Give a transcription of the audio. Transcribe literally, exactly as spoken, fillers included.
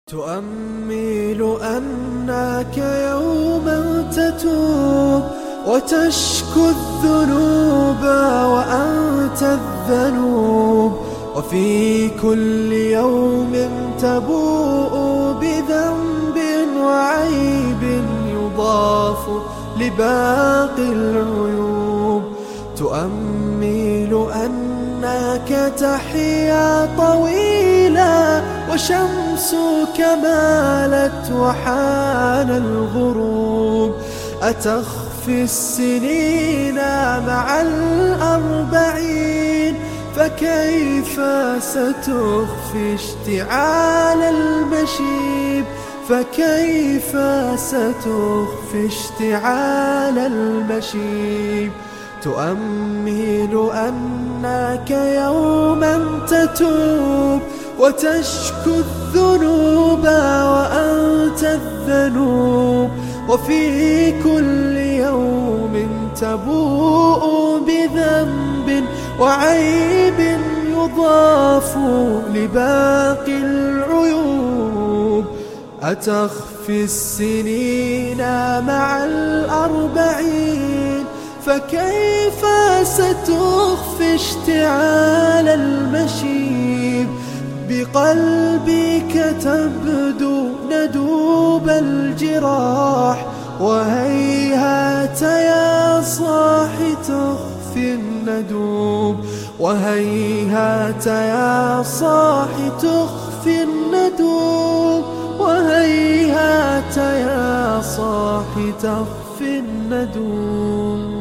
تؤمل أنك يوما تتوب وتشكو الذنوب وأنت الذنوب، وفي كل يوم تبوء بذنب وعيب يضاف لباقي العيوب. تؤمل أنك تحيا طويلا وشمسك مالت وحان الغروب. أتخفي السنين مع الأربعين، فكيف ستخفي اشتعال المشيب فكيف ستخفي اشتعال المشيب. تؤمل أنك يوما تتوب وتشكو الذنوب وأنت الذنوب، وفي كل يوم تبوء بذنب وعيب يضاف لباقي العيوب. أتخفي السنين مع الأربعين، فكيف ستخفي اشتعال المشيب. بقلبك تبدو ندوب الجراح، وهيهات يا صاح تخفي الندوب وهيهات يا صاح تخفي الندوب وهيهات يا صاح تخفي الندوب.